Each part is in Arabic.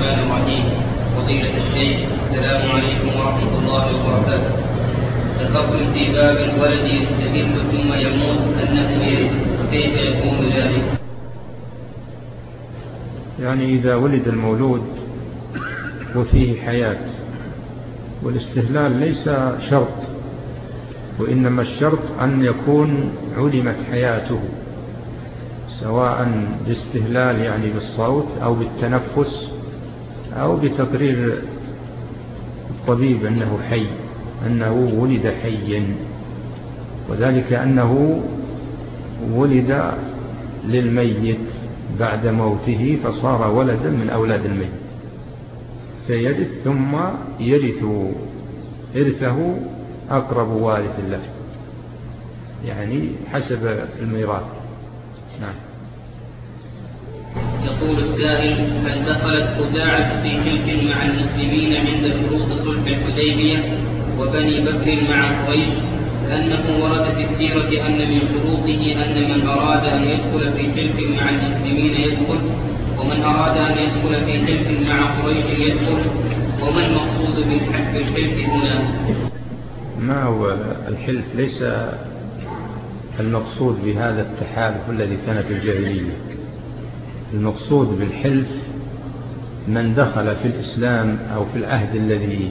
الرحمن الرحيم. فضيلة الشيخ، السلام عليكم ورحمة الله وبركاته. ذكرتم في باب الولد يستهل ثم يموت أنه يرث، فكيف يكون ذلك؟ يعني إذا ولد المولود وفيه حياة، والاستهلال ليس شرط، وإنما الشرط أن يكون علمت حياته، سواء باستهلال يعني بالصوت أو بالتنفس أو بتقرير الطبيب أنه حي، أنه ولد حيا، وذلك أنه ولد للميت بعد موته فصار ولدا من أولاد الميت، فيرث ثم يرث إرثه أقرب وارث له، يعني حسب الميراث. نعم. يقول السائل: هل دخلت خزاعة في حلف مع المسلمين عند شروط صلح الحديبية وبني بكر مع قريش؟ لأنه ورد في السيرة أن من شروطه أن من أراد أن يدخل في حلف مع المسلمين يدخل، ومن أراد أن يدخل في حلف مع قريش يدخل، وما المقصود بالحلف هنا؟ ما هو الحلف؟ ليس المقصود بهذا التحالف الذي كان في الجاهلية. المقصود بالحلف من دخل في الإسلام أو في العهد الذي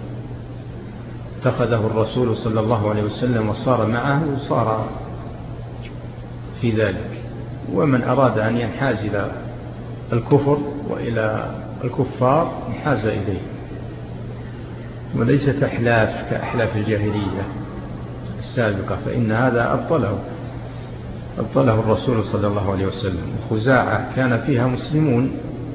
اتخذه الرسول صلى الله عليه وسلم وصار معه وصار في ذلك، ومن أراد أن ينحاز إلى الكفر وإلى الكفار انحاز إليه، وليست أحلاف كأحلاف الجاهلية السابقة، فإن هذا أبطله الرسول صلى الله عليه وسلم. خزاعة كان فيها مسلمون،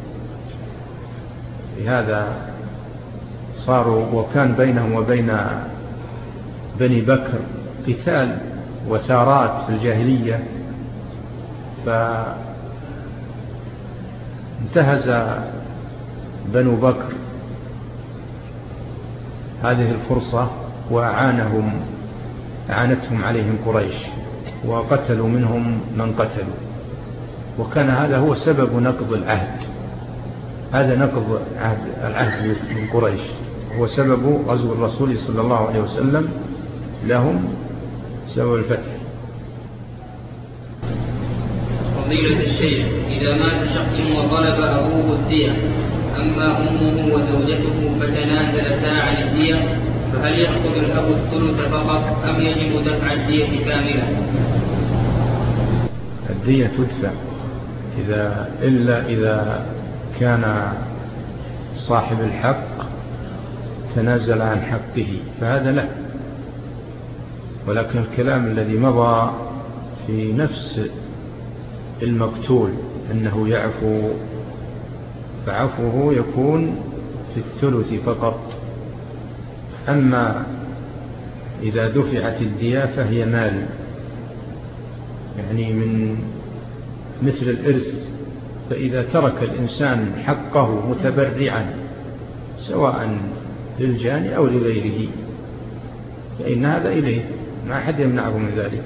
لهذا صاروا، وكان بينهم وبين بني بكر قتال وثارات في الجاهلية، فانتهز بنو بكر هذه الفرصة وأعانتهم عليهم قريش، وقتلوا منهم من قتلوا، وكان هذا هو سبب نقض العهد. هذا نقض العهد من قريش هو سبب غزو الرسول صلى الله عليه وسلم لهم، سبب الفتح. فضيلة الشيخ، إذا مات شخص وطلب أبوه الدية أما أمه وزوجته فتنازلتا عن الدية، فهل يأخذ الأب الثلث فقط أم يجب دفع الدية كاملة؟ الدية تدفع إلا إذا كان صاحب الحق تنازل عن حقه فهذا له، ولكن الكلام الذي مضى في نفس المقتول أنه يعفو، فعفوه يكون في الثلث فقط. أما إذا دفعت الدية فهي مال، يعني من مثل الإرث، فإذا ترك الإنسان حقه متبرعا سواء للجاني أو لغيره فإن هذا إليه، ما أحد يمنعه من ذلك.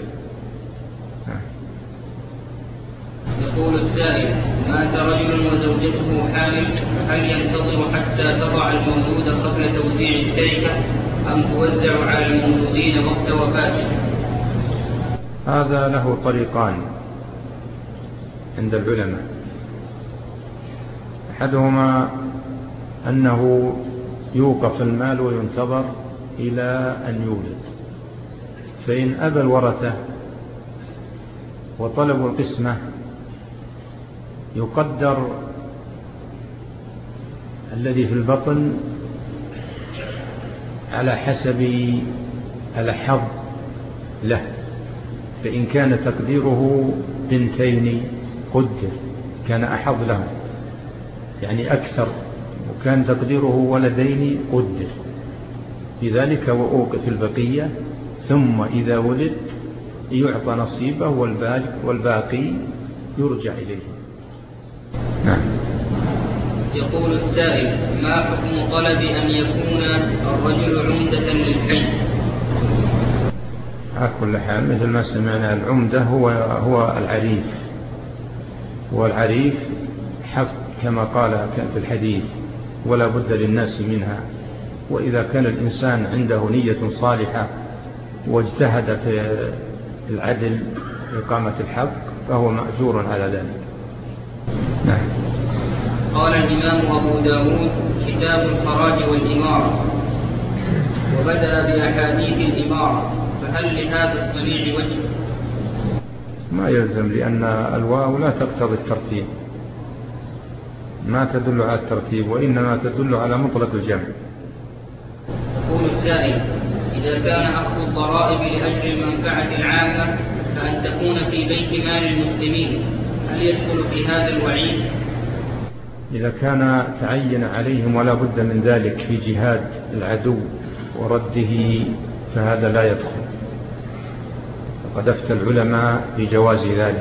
يقول السائل: مات رجل وزوجته حامل، فهل ينتظر حتى تضع المولود قبل توزيع التركة أم توزع على المولودين وقت وفاته؟ هذا له طريقان عند العلماء. أحدهما أنه يوقف المال وينتظر إلى أن يولد، فإن أبى الورثة وطلبوا القسمة يقدر الذي في البطن على حسب الحظ له، فإن كان تقديره بنتين قدر كان أحظ له يعني أكثر، وكان تقديره ولدين قدر لذلك وأوقف البقية، ثم إذا ولد يعطى نصيبه والباقي يرجع إليه. نعم. يقول السائل: ما حكم طلب أن يكون الرجل عمدة للحي؟ على كل حال مثل ما سمعنا العمدة هو العريف، والعريف حق كما قال في الحديث: ولا بد للناس منها. وإذا كان الإنسان عنده نية صالحة واجتهد في العدل إقامة الحق فهو مأجور على ذلك. نعم. قال الإمام أبو داود: كتاب الخراج والإمارة، وبدأ بأحاديث الإمارة، فهل لهذا الصنيع وجه؟ ما يلزم، لأن الواو لا تقتضي الترتيب، ما تدل على الترتيب، وإنما تدل على مطلق الجمع. يقول السائل: إذا كان أخذ الضرائب لأجل المنفعة العامة كأن تكون في بيت مال المسلمين، هل يدخل في هذا الوعيد؟ إذا كان تعين عليهم ولا بد من ذلك في جهاد العدو ورده فهذا لا يدخل، وقد أفتى العلماء بجواز ذلك.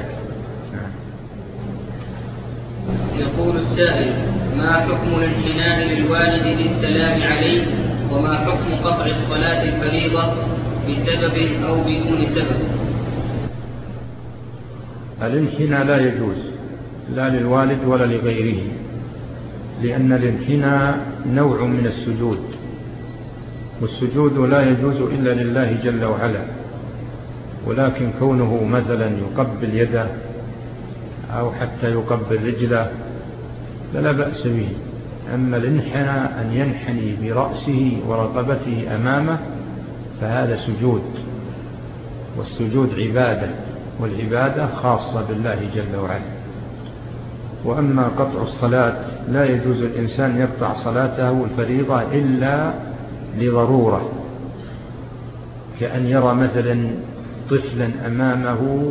يقول السائل: ما حكم الانحناء للوالد للسلام عليه، وما حكم قطع الصلاة الفريضة بسبب أو بدون سبب؟ الانحناء لا يجوز لا للوالد ولا لغيره، لأن الانحناء نوع من السجود، والسجود لا يجوز إلا لله جل وعلا. ولكن كونه مثلا يقبل يده أو حتى يقبل رجله فلا بأس به. أما الانحناء أن ينحني برأسه ورقبته أمامه فهذا سجود، والسجود عبادة، والعبادة خاصة بالله جل وعلا. وأما قطع الصلاة لا يجوز الإنسان يقطع صلاته الفريضة إلا لضرورة، كأن يرى مثلا طفلا أمامه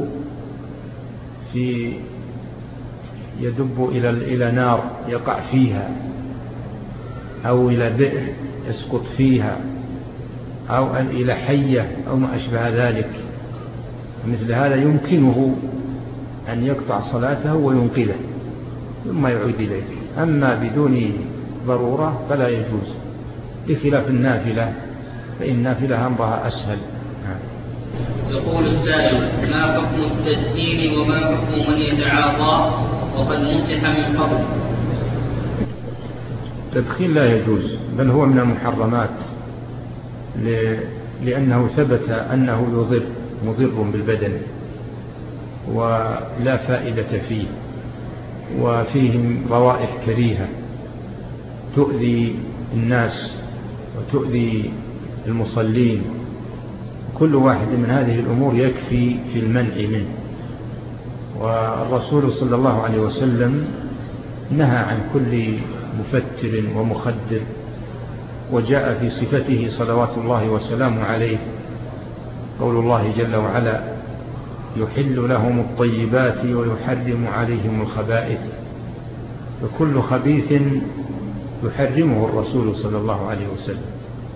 يدب إلى نار يقع فيها، أو إلى بئر يسقط فيها، أو إلى حية أو ما أشبه ذلك. مثل هذا يمكنه أن يقطع صلاته وينقذه ثم يعود إليه. أما بدون ضرورة فلا يجوز، بخلاف النافلة، فإن النافلة أمرها أسهل. يقول السائل: ما حكم التدخين وما حكم من يتعاطى وقد نصح من قبل؟ التدخين لا يجوز، بل هو من المحرمات، لأنه ثبت أنه مضر بالبدن ولا فائدة فيه، وفيه روائح كريهة تؤذي الناس وتؤذي المصلين. كل واحد من هذه الأمور يكفي في المنع منه. والرسول صلى الله عليه وسلم نهى عن كل مفتر ومخدر، وجاء في صفته صلوات الله وسلامه عليه قول الله جل وعلا: يحل لهم الطيبات ويحرم عليهم الخبائث. فكل خبيث يحرمه الرسول صلى الله عليه وسلم.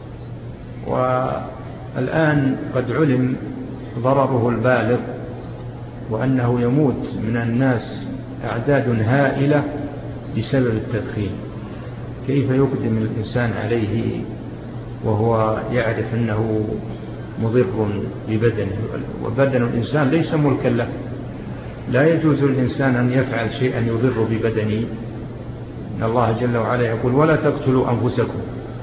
والآن قد علم ضرره البالغ، وأنه يموت من الناس أعداد هائلة بسبب التدخين. كيف يقدم الإنسان عليه وهو يعرف أنه مضر ببدنه؟ وبدن الإنسان ليس ملكا له، لا يجوز للإنسان أن يفعل شيئا يضر ببدنه. إن الله جل وعلا يقول: ولا تقتلوا أنفسكم.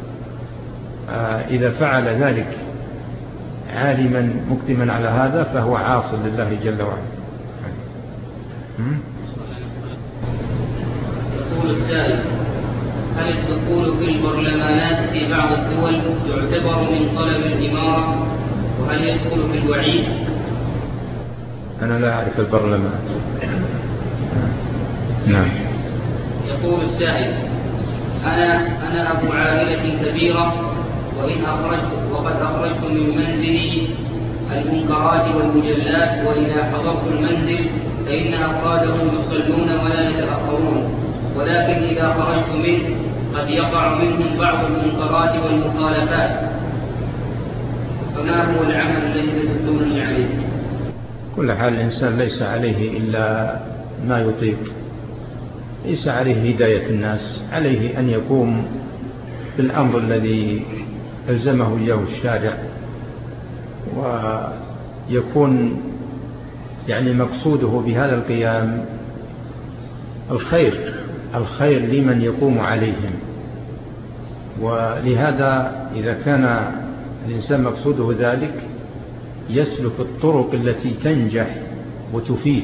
إذا فعل ذلك عالما مقدما على هذا فهو عاص لله جل وعلا. يقول السائل: هل الدخول في البرلمانات في بعض الدول يعتبر من طلب الإمارة، وهل يدخل في الوعيد؟ أنا لا أعرف البرلمان. نعم. يقول السائل: أنا أبو عائلة كبيرة، وقد أخرجت من منزلي المنكرات والمجلات، وإذا حضرت المنزل فإن أفراده يصلون ولا يتأخرون، ولكن إذا خرجت منه قد يقع منهم بعض المنكرات والمخالفات، فما هو العمل الذي تدلونني عليه؟ كل حال الإنسان ليس عليه إلا ما يطيق، ليس عليه هداية الناس، عليه أن يقوم بالأمر الذي ألزمه إياه الشارع، ويكون يعني مقصوده بهذا القيام الخير الخير لمن يقوم عليهم. ولهذا إذا كان الإنسان مقصوده ذلك يسلك الطرق التي تنجح وتفيد.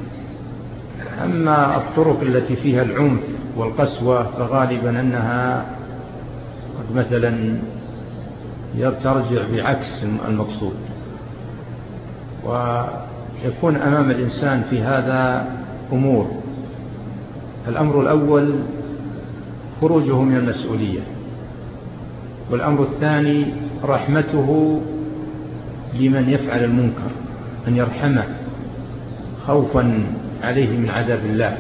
أما الطرق التي فيها العنف والقسوة فغالبا أنها قد مثلا ترجع بعكس المقصود، ويكون أمام الإنسان في هذا أمور. الأمر الأول خروجه من المسؤولية، والأمر الثاني رحمته لمن يفعل المنكر، أن يرحمه خوفا عليه من عذاب الله،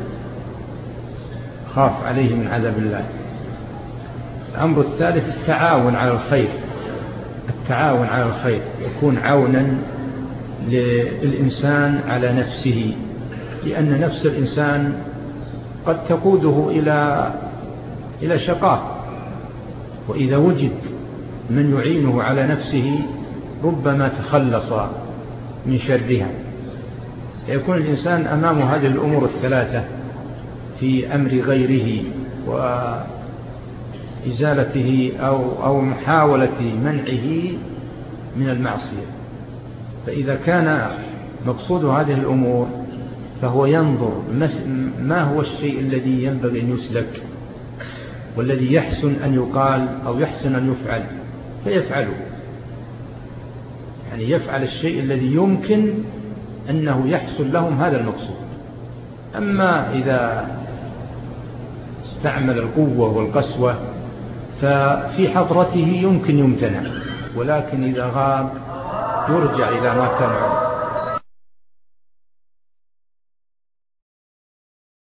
خاف عليه من عذاب الله. الأمر الثالث التعاون على الخير، التعاون على الخير يكون عونا للإنسان على نفسه، لأن نفس الإنسان قد تقوده إلى شقاء، وإذا وجد من يعينه على نفسه ربما تخلص من شرها. يكون الإنسان أمام هذه الأمور الثلاثة في أمر غيره وإزالته أو محاولة منعه من المعصية. فإذا كان مقصود هذه الأمور فهو ينظر ما هو الشيء الذي ينبغي أن يسلك والذي يحسن أن يقال أو يحسن أن يفعل فيفعله، يعني يفعل الشيء الذي يمكن أنه يحصل لهم هذا المقصود. أما إذا استعمل القوة والقسوة ففي حضرته يمكن يمتنع، ولكن إذا غاب يرجع إلى ما كان عليه.